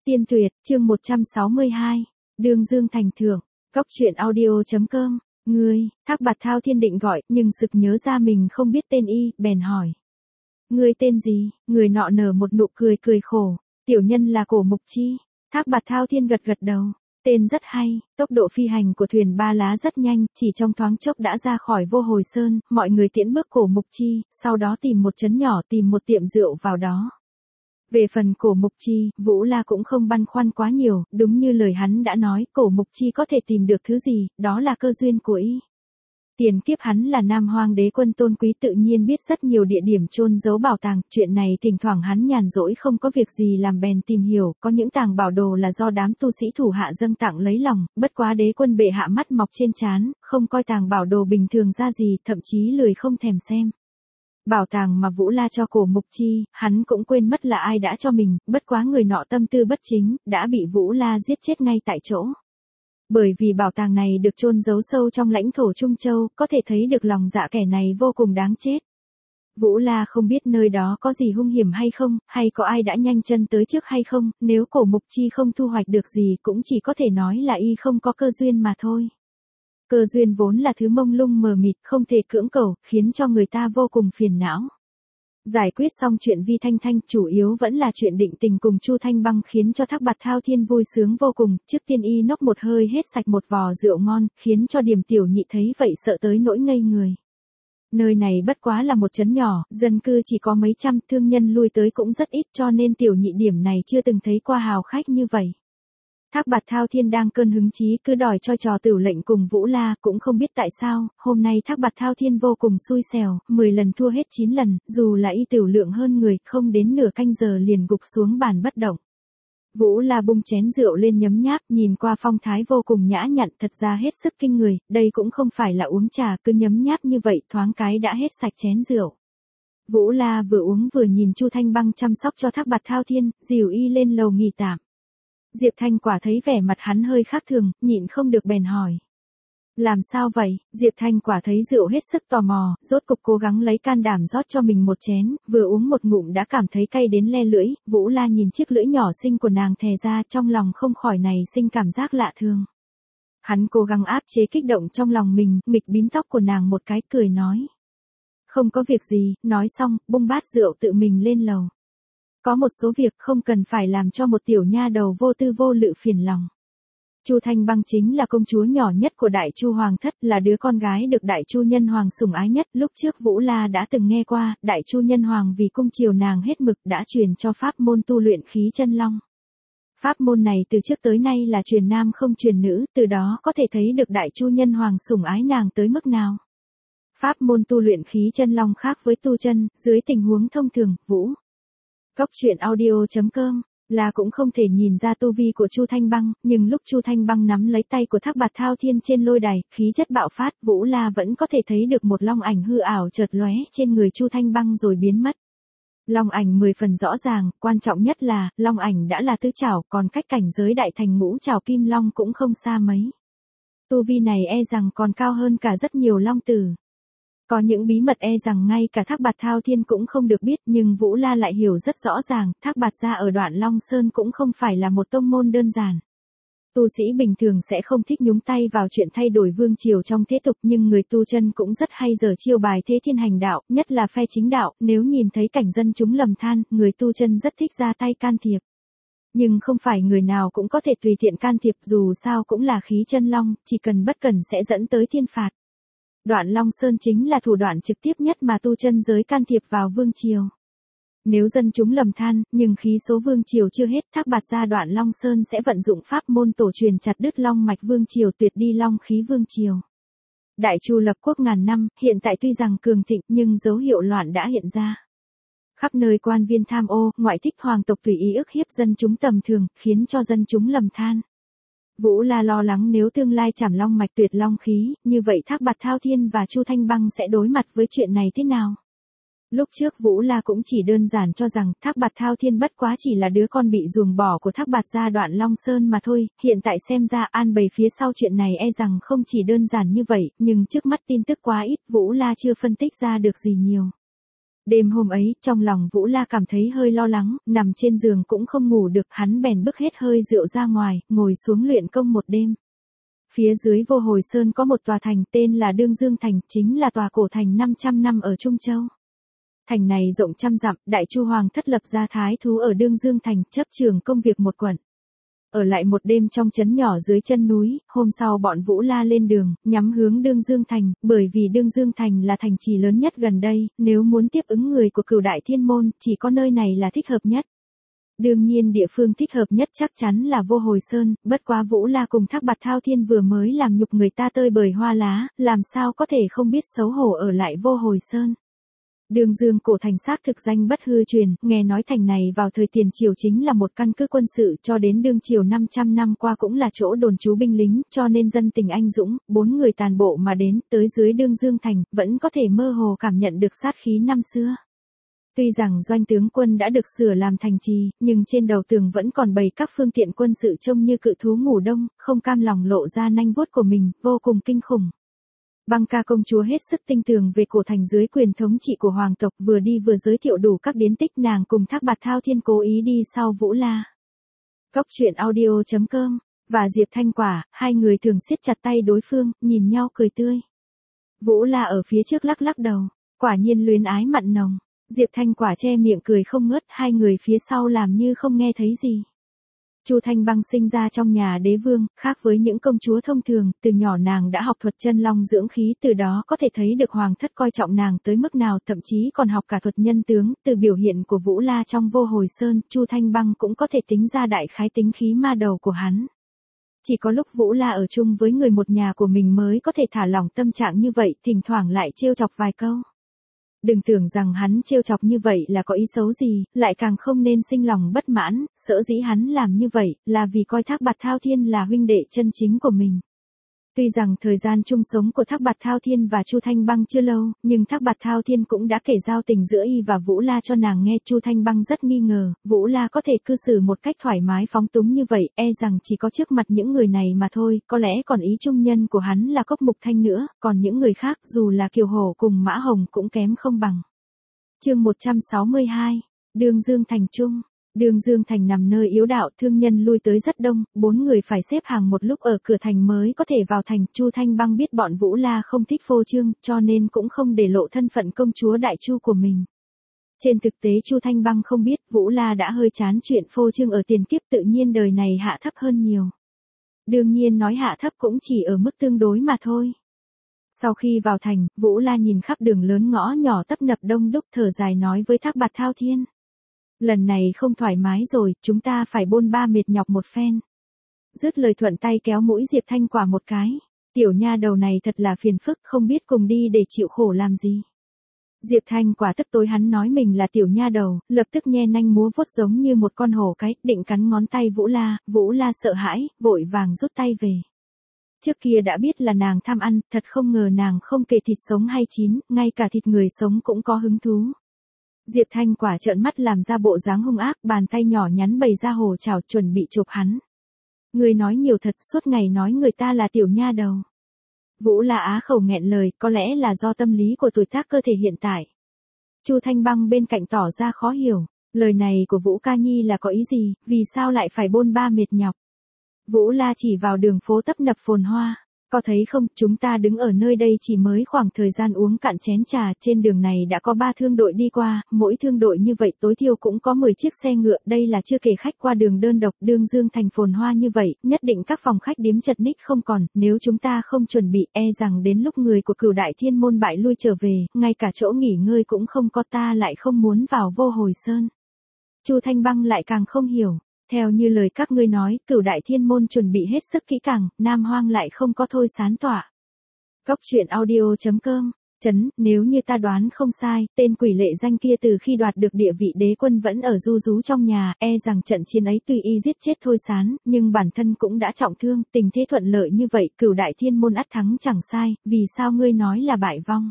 Tiên Tuyệt, chương 162. Đường Dương thành thượng. Cóc truyện audio.com. Ngươi, Thác Bạt Thao Thiên định gọi, nhưng sực nhớ ra mình không biết tên y, bèn hỏi. Ngươi tên gì? Người nọ nở một nụ cười cười khổ. Tiểu nhân là Cổ Mục Chi. Thác Bạt Thao Thiên gật gật đầu. Tên rất hay, tốc độ phi hành của thuyền ba lá rất nhanh, chỉ trong thoáng chốc đã ra khỏi Vô Hồi Sơn, mọi người tiễn bước Cổ Mục Chi, sau đó tìm một trấn nhỏ tìm một tiệm rượu vào đó. Về phần Cổ Mục Chi, Vũ La cũng không băn khoăn quá nhiều, đúng như lời hắn đã nói, Cổ Mục Chi có thể tìm được thứ gì, đó là cơ duyên của y. Tiền kiếp hắn là Nam Hoang đế quân tôn quý tự nhiên biết rất nhiều địa điểm chôn giấu bảo tàng, chuyện này thỉnh thoảng hắn nhàn rỗi không có việc gì làm bèn tìm hiểu, có những tàng bảo đồ là do đám tu sĩ thủ hạ dâng tặng lấy lòng, bất quá đế quân bệ hạ mắt mọc trên trán, không coi tàng bảo đồ bình thường ra gì, thậm chí lười không thèm xem. Bảo tàng mà Vũ La cho Cổ Mục Chi, hắn cũng quên mất là ai đã cho mình, bất quá người nọ tâm tư bất chính, đã bị Vũ La giết chết ngay tại chỗ. Bởi vì bảo tàng này được chôn giấu sâu trong lãnh thổ Trung Châu, có thể thấy được lòng dạ kẻ này vô cùng đáng chết. Vũ La không biết nơi đó có gì hung hiểm hay không, hay có ai đã nhanh chân tới trước hay không, nếu Cổ Mục Chi không thu hoạch được gì cũng chỉ có thể nói là y không có cơ duyên mà thôi. Cơ duyên vốn là thứ mông lung mờ mịt, không thể cưỡng cầu, khiến cho người ta vô cùng phiền não. Giải quyết xong chuyện Vi Thanh Thanh, chủ yếu vẫn là chuyện định tình cùng Chu Thanh Băng khiến cho Thác Bạt Thao Thiên vui sướng vô cùng, trước tiên y nốc một hơi hết sạch một vò rượu ngon, khiến cho Điềm Tiểu Nhị thấy vậy sợ tới nỗi ngây người. Nơi này bất quá là một trấn nhỏ, dân cư chỉ có mấy trăm, thương nhân lui tới cũng rất ít cho nên Tiểu Nhị điểm này chưa từng thấy qua hào khách như vậy. Thác Bạt Thao Thiên đang cơn hứng chí cứ đòi cho trò tửu lệnh cùng Vũ La, cũng không biết tại sao, hôm nay Thác Bạt Thao Thiên vô cùng xui xẻo, 10 lần thua hết 9 lần, dù là y tửu lượng hơn người, không đến nửa canh giờ liền gục xuống bàn bất động. Vũ La bung chén rượu lên nhấm nháp, nhìn qua phong thái vô cùng nhã nhặn, thật ra hết sức kinh người, đây cũng không phải là uống trà, cứ nhấm nháp như vậy, thoáng cái đã hết sạch chén rượu. Vũ La vừa uống vừa nhìn Chu Thanh Băng chăm sóc cho Thác Bạt Thao Thiên, dìu y lên lầu nghỉ tạm. Diệp Thanh Quả thấy vẻ mặt hắn hơi khác thường, nhịn không được bèn hỏi. Làm sao vậy? Diệp Thanh Quả thấy rượu hết sức tò mò, rốt cục cố gắng lấy can đảm rót cho mình một chén, vừa uống một ngụm đã cảm thấy cay đến le lưỡi, Vũ La nhìn chiếc lưỡi nhỏ xinh của nàng thè ra, trong lòng không khỏi này sinh cảm giác lạ thường. Hắn cố gắng áp chế kích động trong lòng mình, nghịch bím tóc của nàng một cái cười nói. Không có việc gì, nói xong, bung bát rượu tự mình lên lầu. Có một số việc không cần phải làm cho một tiểu nha đầu vô tư vô lự phiền lòng. Chu Thanh Băng chính là công chúa nhỏ nhất của Đại Chu Hoàng thất, là đứa con gái được Đại Chu Nhân Hoàng sủng ái nhất. Lúc trước Vũ La đã từng nghe qua, Đại Chu Nhân Hoàng vì cung chiều nàng hết mực đã truyền cho pháp môn tu luyện khí chân long. Pháp môn này từ trước tới nay là truyền nam không truyền nữ, từ đó có thể thấy được Đại Chu Nhân Hoàng sủng ái nàng tới mức nào. Pháp môn tu luyện khí chân long khác với tu chân, dưới tình huống thông thường, Cóc truyện audio.com là cũng không thể nhìn ra tu vi của Chu Thanh Băng, nhưng lúc Chu Thanh Băng nắm lấy tay của Thác Bạt Thao Thiên trên lôi đài, khí chất bạo phát, Vũ La vẫn có thể thấy được một long ảnh hư ảo chợt lóe trên người Chu Thanh Băng rồi biến mất. Long ảnh 10 phần rõ ràng, quan trọng nhất là, long ảnh đã là tứ trảo, còn cách cảnh giới đại thành ngũ trảo kim long cũng không xa mấy. Tu vi này e rằng còn cao hơn cả rất nhiều long tử. Có những bí mật e rằng ngay cả Thác Bạt Thao Thiên cũng không được biết, nhưng Vũ La lại hiểu rất rõ ràng, Thác Bạt gia ở Đoạn Long Sơn cũng không phải là một tông môn đơn giản. Tu sĩ bình thường sẽ không thích nhúng tay vào chuyện thay đổi vương triều trong thế tục, nhưng người tu chân cũng rất hay giở chiêu bài thế thiên hành đạo, nhất là phe chính đạo, nếu nhìn thấy cảnh dân chúng lầm than, người tu chân rất thích ra tay can thiệp. Nhưng không phải người nào cũng có thể tùy tiện can thiệp, dù sao cũng là khí chân long, chỉ cần bất cẩn sẽ dẫn tới thiên phạt. Đoạn Long Sơn chính là thủ đoạn trực tiếp nhất mà tu chân giới can thiệp vào vương triều. Nếu dân chúng lầm than, nhưng khí số vương triều chưa hết, Thác Bạt gia Đoạn Long Sơn sẽ vận dụng pháp môn tổ truyền chặt đứt long mạch vương triều, tuyệt đi long khí vương triều. Đại Chu lập quốc ngàn năm, hiện tại tuy rằng cường thịnh nhưng dấu hiệu loạn đã hiện ra. Khắp nơi quan viên tham ô, ngoại thích hoàng tộc tùy ý ức hiếp dân chúng tầm thường, khiến cho dân chúng lầm than. Vũ La lo lắng nếu tương lai chảm long mạch tuyệt long khí, như vậy Thác Bạt Thao Thiên và Chu Thanh Băng sẽ đối mặt với chuyện này thế nào? Lúc trước Vũ La cũng chỉ đơn giản cho rằng Thác Bạt Thao Thiên bất quá chỉ là đứa con bị ruồng bỏ của Thác Bạt gia Đoạn Long Sơn mà thôi, hiện tại xem ra an bày phía sau chuyện này e rằng không chỉ đơn giản như vậy, nhưng trước mắt tin tức quá ít, Vũ La chưa phân tích ra được gì nhiều. Đêm hôm ấy, trong lòng Vũ La cảm thấy hơi lo lắng, nằm trên giường cũng không ngủ được, hắn bèn bức hết hơi rượu ra ngoài, ngồi xuống luyện công một đêm. Phía dưới Vô Hồi Sơn có một tòa thành tên là Đương Dương Thành, chính là tòa cổ thành 500 năm ở Trung Châu. Thành này rộng trăm dặm, Đại Chu Hoàng thất lập ra thái thú ở Đương Dương Thành, chấp trường công việc một quận. Ở lại một đêm trong trấn nhỏ dưới chân núi, hôm sau bọn Vũ La lên đường, nhắm hướng Đương Dương Thành, bởi vì Đương Dương Thành là thành trì lớn nhất gần đây, nếu muốn tiếp ứng người của Cửu Đại Thiên Môn, chỉ có nơi này là thích hợp nhất. Đương nhiên địa phương thích hợp nhất chắc chắn là Vô Hồi Sơn, bất quá Vũ La cùng Thác Bạt Thao Thiên vừa mới làm nhục người ta tơi bời hoa lá, làm sao có thể không biết xấu hổ ở lại Vô Hồi Sơn. Đương Dương cổ thành xác thực danh bất hư truyền, nghe nói thành này vào thời tiền triều chính là một căn cứ quân sự, cho đến đương triều 500 năm qua cũng là chỗ đồn trú binh lính, cho nên dân tình anh dũng, 4 người tàn bộ mà đến, tới dưới Đương Dương thành, vẫn có thể mơ hồ cảm nhận được sát khí năm xưa. Tuy rằng doanh tướng quân đã được sửa làm thành trì, nhưng trên đầu tường vẫn còn bày các phương tiện quân sự trông như cự thú ngủ đông, không cam lòng lộ ra nanh vuốt của mình, vô cùng kinh khủng. Băng Ca công chúa hết sức tinh tường về cổ thành dưới quyền thống trị của hoàng tộc, vừa đi vừa giới thiệu đủ các điển tích, nàng cùng Thác Bạt Thao Thiên cố ý đi sau Vũ La. Cóc truyện audio.com và Diệp Thanh Quả, hai người thường siết chặt tay đối phương, nhìn nhau cười tươi. Vũ La ở phía trước lắc lắc đầu, quả nhiên luyến ái mặn nồng. Diệp Thanh Quả che miệng cười không ngớt, hai người phía sau làm như không nghe thấy gì. Chu Thanh Băng sinh ra trong nhà đế vương, khác với những công chúa thông thường, từ nhỏ nàng đã học thuật chân long dưỡng khí, từ đó có thể thấy được hoàng thất coi trọng nàng tới mức nào, thậm chí còn học cả thuật nhân tướng, từ biểu hiện của Vũ La trong Vô Hồi Sơn, Chu Thanh Băng cũng có thể tính ra đại khái tính khí ma đầu của hắn. Chỉ có lúc Vũ La ở chung với người một nhà của mình mới có thể thả lỏng tâm trạng như vậy, thỉnh thoảng lại trêu chọc vài câu. Đừng tưởng rằng hắn trêu chọc như vậy là có ý xấu gì, lại càng không nên sinh lòng bất mãn, sở dĩ hắn làm như vậy, là vì coi Thác Bạt Thao Thiên là huynh đệ chân chính của mình. Tuy rằng thời gian chung sống của Thác Bạt Thao Thiên và Chu Thanh Băng chưa lâu, nhưng Thác Bạt Thao Thiên cũng đã kể giao tình giữa y và Vũ La cho nàng nghe. Chu Thanh Băng rất nghi ngờ, Vũ La có thể cư xử một cách thoải mái phóng túng như vậy, e rằng chỉ có trước mặt những người này mà thôi, có lẽ còn ý trung nhân của hắn là Cốc Mục Thanh nữa, còn những người khác dù là Kiều Hổ cùng Mã Hồng cũng kém không bằng. Chương 162, Đương Dương Thành Trung. Đương Dương Thành nằm nơi yếu đạo, thương nhân lui tới rất đông, 4 người phải xếp hàng một lúc ở cửa thành mới có thể vào thành. Chu Thanh Băng biết bọn Vũ La không thích phô trương, cho nên cũng không để lộ thân phận công chúa Đại Chu của mình. Trên thực tế Chu Thanh Băng không biết Vũ La đã hơi chán chuyện phô trương ở tiền kiếp, tự nhiên đời này hạ thấp hơn nhiều. Đương nhiên nói hạ thấp cũng chỉ ở mức tương đối mà thôi. Sau khi vào thành, Vũ La nhìn khắp đường lớn ngõ nhỏ tấp nập đông đúc, thở dài nói với Thác Bạt Thao Thiên. Lần này không thoải mái rồi, chúng ta phải bôn ba mệt nhọc một phen. Dứt lời thuận tay kéo mũi Diệp Thanh Quả một cái. Tiểu nha đầu này thật là phiền phức, không biết cùng đi để chịu khổ làm gì. Diệp Thanh Quả tức tối hắn nói mình là tiểu nha đầu, lập tức nhe nanh múa vuốt giống như một con hổ cái, định cắn ngón tay Vũ La sợ hãi, vội vàng rút tay về. Trước kia đã biết là nàng tham ăn, thật không ngờ nàng không kể thịt sống hay chín, ngay cả thịt người sống cũng có hứng thú. Diệp Thanh Quả trợn mắt làm ra bộ dáng hung ác, bàn tay nhỏ nhắn bày ra hồ chảo chuẩn bị chộp hắn. Người nói nhiều thật, suốt ngày nói người ta là tiểu nha đầu. Vũ La á khẩu nghẹn lời, có lẽ là do tâm lý của tuổi tác cơ thể hiện tại. Chu Thanh Băng bên cạnh tỏ ra khó hiểu, lời này của Vũ Ca Nhi là có ý gì, vì sao lại phải bôn ba mệt nhọc. Vũ La chỉ vào đường phố tấp nập phồn hoa. Có thấy không, chúng ta đứng ở nơi đây chỉ mới khoảng thời gian uống cạn chén trà, trên đường này đã có 3 thương đội đi qua, mỗi thương đội như vậy tối thiểu cũng có 10 chiếc xe ngựa, đây là chưa kể khách qua đường đơn độc. Đương Dương Thành phồn hoa như vậy, nhất định các phòng khách điếm chật ních không còn, nếu chúng ta không chuẩn bị, e rằng đến lúc người của Cửu Đại Thiên Môn bại lui trở về, ngay cả chỗ nghỉ ngơi cũng không có, ta lại không muốn vào Vô Hồi Sơn. Chu Thanh Băng lại càng không hiểu. Theo như lời các ngươi nói, Cửu Đại Thiên Môn chuẩn bị hết sức kỹ càng, Nam Hoang lại không có thôi sán tỏa. Cóc truyện audio.com, nếu như ta đoán không sai, tên quỷ lệ danh kia từ khi đoạt được địa vị đế quân vẫn ở ru rú trong nhà, e rằng trận chiến ấy tuy y giết chết thôi sán, nhưng bản thân cũng đã trọng thương, tình thế thuận lợi như vậy, Cửu Đại Thiên Môn ắt thắng chẳng sai, vì sao ngươi nói là bại vong?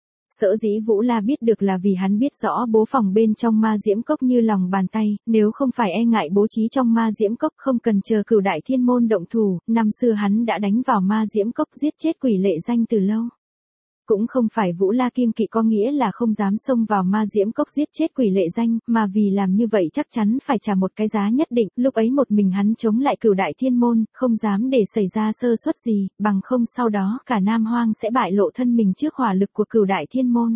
Sở dĩ Vũ La biết được là vì hắn biết rõ bố phòng bên trong ma diễm cốc như lòng bàn tay, nếu không phải e ngại bố trí trong ma diễm cốc không cần chờ Cửu Đại Thiên Môn động thủ, năm xưa hắn đã đánh vào ma diễm cốc giết chết quỷ lệ danh từ lâu. Cũng không phải Vũ La kiêng kỵ có nghĩa là không dám xông vào ma diễm cốc giết chết Quỷ Lệ Danh, mà vì làm như vậy chắc chắn phải trả một cái giá nhất định, lúc ấy một mình hắn chống lại Cửu Đại Thiên Môn, không dám để xảy ra sơ suất gì, bằng không sau đó cả Nam Hoang sẽ bại lộ thân mình trước hỏa lực của Cửu Đại Thiên Môn.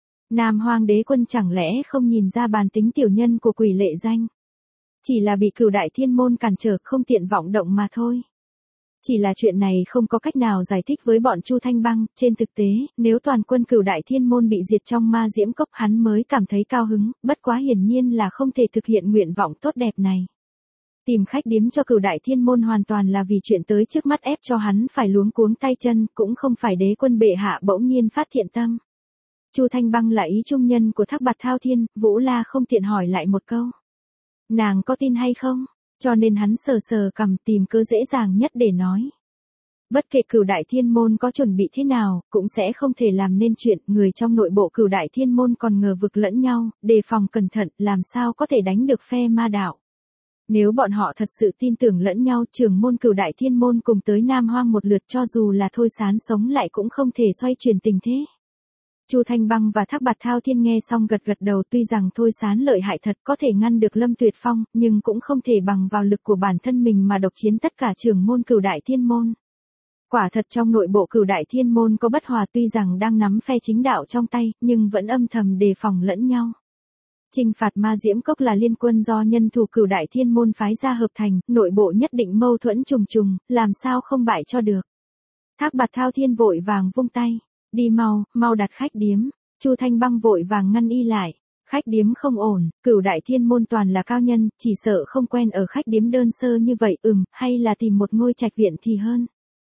Nam Hoang đế quân chẳng lẽ không nhìn ra bản tính tiểu nhân của Quỷ Lệ Danh? Chỉ là bị Cửu Đại Thiên Môn cản trở không tiện vọng động mà thôi. Chỉ là chuyện này không có cách nào giải thích với bọn Chu Thanh Băng, trên thực tế, nếu toàn quân Cửu Đại Thiên Môn bị diệt trong ma diễm cốc hắn mới cảm thấy cao hứng, bất quá hiển nhiên là không thể thực hiện nguyện vọng tốt đẹp này. Tìm khách điếm cho Cửu Đại Thiên Môn hoàn toàn là vì chuyện tới trước mắt ép cho hắn phải luống cuống tay chân, cũng không phải đế quân bệ hạ bỗng nhiên phát thiện tâm. Chu Thanh Băng là ý trung nhân của Thác Bạt Thao Thiên, Vũ La không tiện hỏi lại một câu. Nàng có tin hay không? Cho nên hắn sờ sờ cằm tìm cớ dễ dàng nhất để nói. Bất kể Cửu Đại Thiên Môn có chuẩn bị thế nào, cũng sẽ không thể làm nên chuyện, người trong nội bộ Cửu Đại Thiên Môn còn ngờ vực lẫn nhau, đề phòng cẩn thận, làm sao có thể đánh được phe ma đạo. Nếu bọn họ thật sự tin tưởng lẫn nhau, trưởng môn Cửu Đại Thiên Môn cùng tới Nam Hoang một lượt cho dù là Thôi Sán sống lại cũng không thể xoay chuyển tình thế. Chu Thanh Băng và Thác Bạt Thao Thiên nghe xong gật gật đầu, tuy rằng Thôi Sán lợi hại thật có thể ngăn được Lâm Tuyệt Phong, nhưng cũng không thể bằng vào lực của bản thân mình mà độc chiến tất cả trưởng môn Cửu Đại Thiên Môn. Quả thật trong nội bộ Cửu Đại Thiên Môn có bất hòa, tuy rằng đang nắm phe chính đạo trong tay, nhưng vẫn âm thầm đề phòng lẫn nhau. Chinh phạt ma diễm cốc là liên quân do nhân thủ Cửu Đại Thiên Môn phái ra hợp thành, nội bộ nhất định mâu thuẫn trùng trùng, làm sao không bại cho được. Thác Bạt Thao Thiên vội vàng vung tay. Đi mau, mau đặt khách điếm. Chu Thanh Băng vội vàng ngăn y lại. Khách điếm không ổn, Cửu Đại Thiên Môn toàn là cao nhân, chỉ sợ không quen ở khách điếm đơn sơ như vậy, hay là tìm một ngôi trạch viện thì hơn.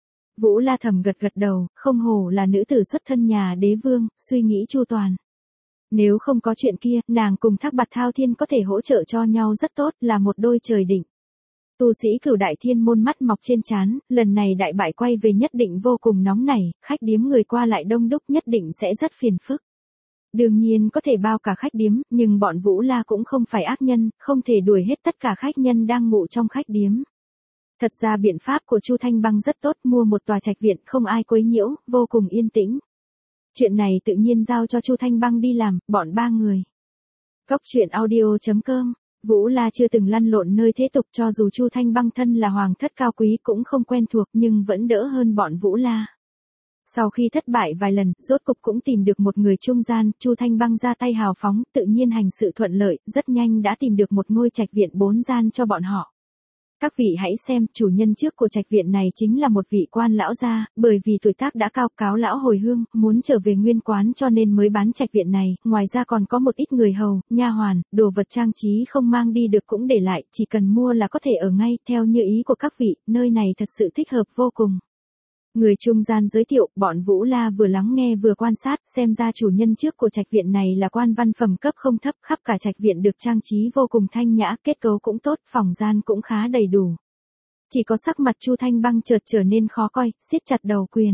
Vũ La thầm gật gật đầu, không hổ là nữ tử xuất thân nhà đế vương, suy nghĩ chu toàn. Nếu không có chuyện kia, nàng cùng Thác Bạt Thao Thiên có thể hỗ trợ cho nhau rất tốt, là một đôi trời định. Tu sĩ Cửu Đại Thiên Môn mắt mọc trên trán, lần này đại bại quay về nhất định vô cùng nóng nảy, khách điếm người qua lại đông đúc nhất định sẽ rất phiền phức. Đương nhiên có thể bao cả khách điếm, nhưng bọn Vũ La cũng không phải ác nhân, không thể đuổi hết tất cả khách nhân đang ngủ trong khách điếm. Thật ra biện pháp của Chu Thanh Băng rất tốt, mua một tòa trạch viện không ai quấy nhiễu, vô cùng yên tĩnh. Chuyện này tự nhiên giao cho Chu Thanh Băng đi làm, bọn ba người. Cốc truyện audio.com. Vũ La chưa từng lăn lộn nơi thế tục, cho dù Chu Thanh Băng thân là hoàng thất cao quý cũng không quen thuộc, nhưng vẫn đỡ hơn bọn Vũ La. Sau khi thất bại vài lần, rốt cục cũng tìm được một người trung gian, Chu Thanh Băng ra tay hào phóng, tự nhiên hành sự thuận lợi, rất nhanh đã tìm được một ngôi trạch viện 4 gian cho bọn họ. Các vị hãy xem, chủ nhân trước của trạch viện này chính là một vị quan lão gia, bởi vì tuổi tác đã cao, cáo lão hồi hương, muốn trở về nguyên quán cho nên mới bán trạch viện này, ngoài ra còn có một ít người hầu, nha hoàn, đồ vật trang trí không mang đi được cũng để lại, chỉ cần mua là có thể ở ngay, theo như ý của các vị, nơi này thật sự thích hợp vô cùng. Người trung gian giới thiệu, bọn Vũ La vừa lắng nghe vừa quan sát, xem ra chủ nhân trước của trạch viện này là quan văn phẩm cấp không thấp, khắp cả trạch viện được trang trí vô cùng thanh nhã, kết cấu cũng tốt, phòng gian cũng khá đầy đủ. Chỉ có sắc mặt Chu Thanh Băng chợt trở nên khó coi, siết chặt đầu quyền.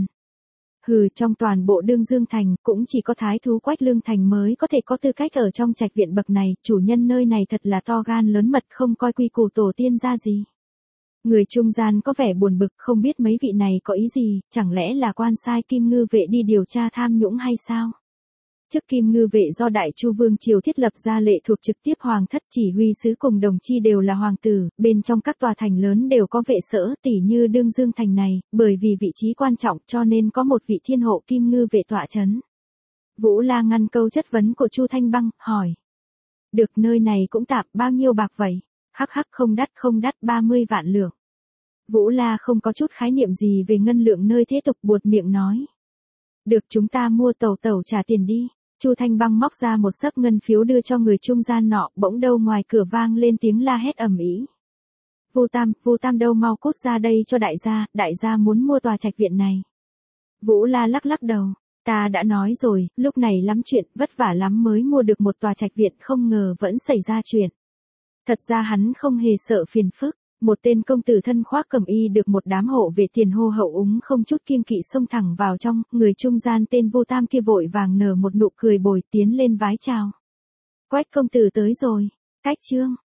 Trong toàn bộ Đương Dương Thành, cũng chỉ có thái thú Quách Lương Thành mới có thể có tư cách ở trong trạch viện bậc này, chủ nhân nơi này thật là to gan lớn mật, không coi quy củ tổ tiên ra gì. Người trung gian có vẻ buồn bực, không biết mấy vị này có ý gì, chẳng lẽ là quan sai Kim Ngư Vệ đi điều tra tham nhũng hay sao? Chức Kim Ngư Vệ do Đại Chu Vương triều thiết lập ra, lệ thuộc trực tiếp hoàng thất, chỉ huy sứ cùng đồng chi đều là hoàng tử, bên trong các tòa thành lớn đều có vệ sở, tỉ như Đương Dương Thành này, bởi vì vị trí quan trọng cho nên có một vị thiên hộ Kim Ngư Vệ tọa chấn. Vũ La ngăn câu chất vấn của Chu Thanh Băng, hỏi. Được, nơi này cũng tạm, bao nhiêu bạc vậy? Hắc hắc, không đắt, 30 vạn lượng. Vũ La không có chút khái niệm gì về ngân lượng nơi thế tục, buột miệng nói. Được, chúng ta mua tàu trả tiền đi. Chu Thanh Băng móc ra một xấp ngân phiếu đưa cho người trung gian nọ, bỗng đâu ngoài cửa vang lên tiếng la hét ầm ĩ. Vu Tam đâu, mau cút ra đây cho đại gia muốn mua tòa trạch viện này. Vũ La lắc lắc đầu, ta đã nói rồi, lúc này lắm chuyện, vất vả lắm mới mua được một tòa trạch viện, không ngờ vẫn xảy ra chuyện. Thật ra hắn không hề sợ phiền phức. Một tên công tử thân khoác cẩm y được một đám hộ vệ tiền hô hậu úng không chút kiêng kỵ xông thẳng vào trong, người trung gian tên Vu Tam kia vội vàng nở một nụ cười bồi tiến lên vái chào. Quách công tử tới rồi, cách chương.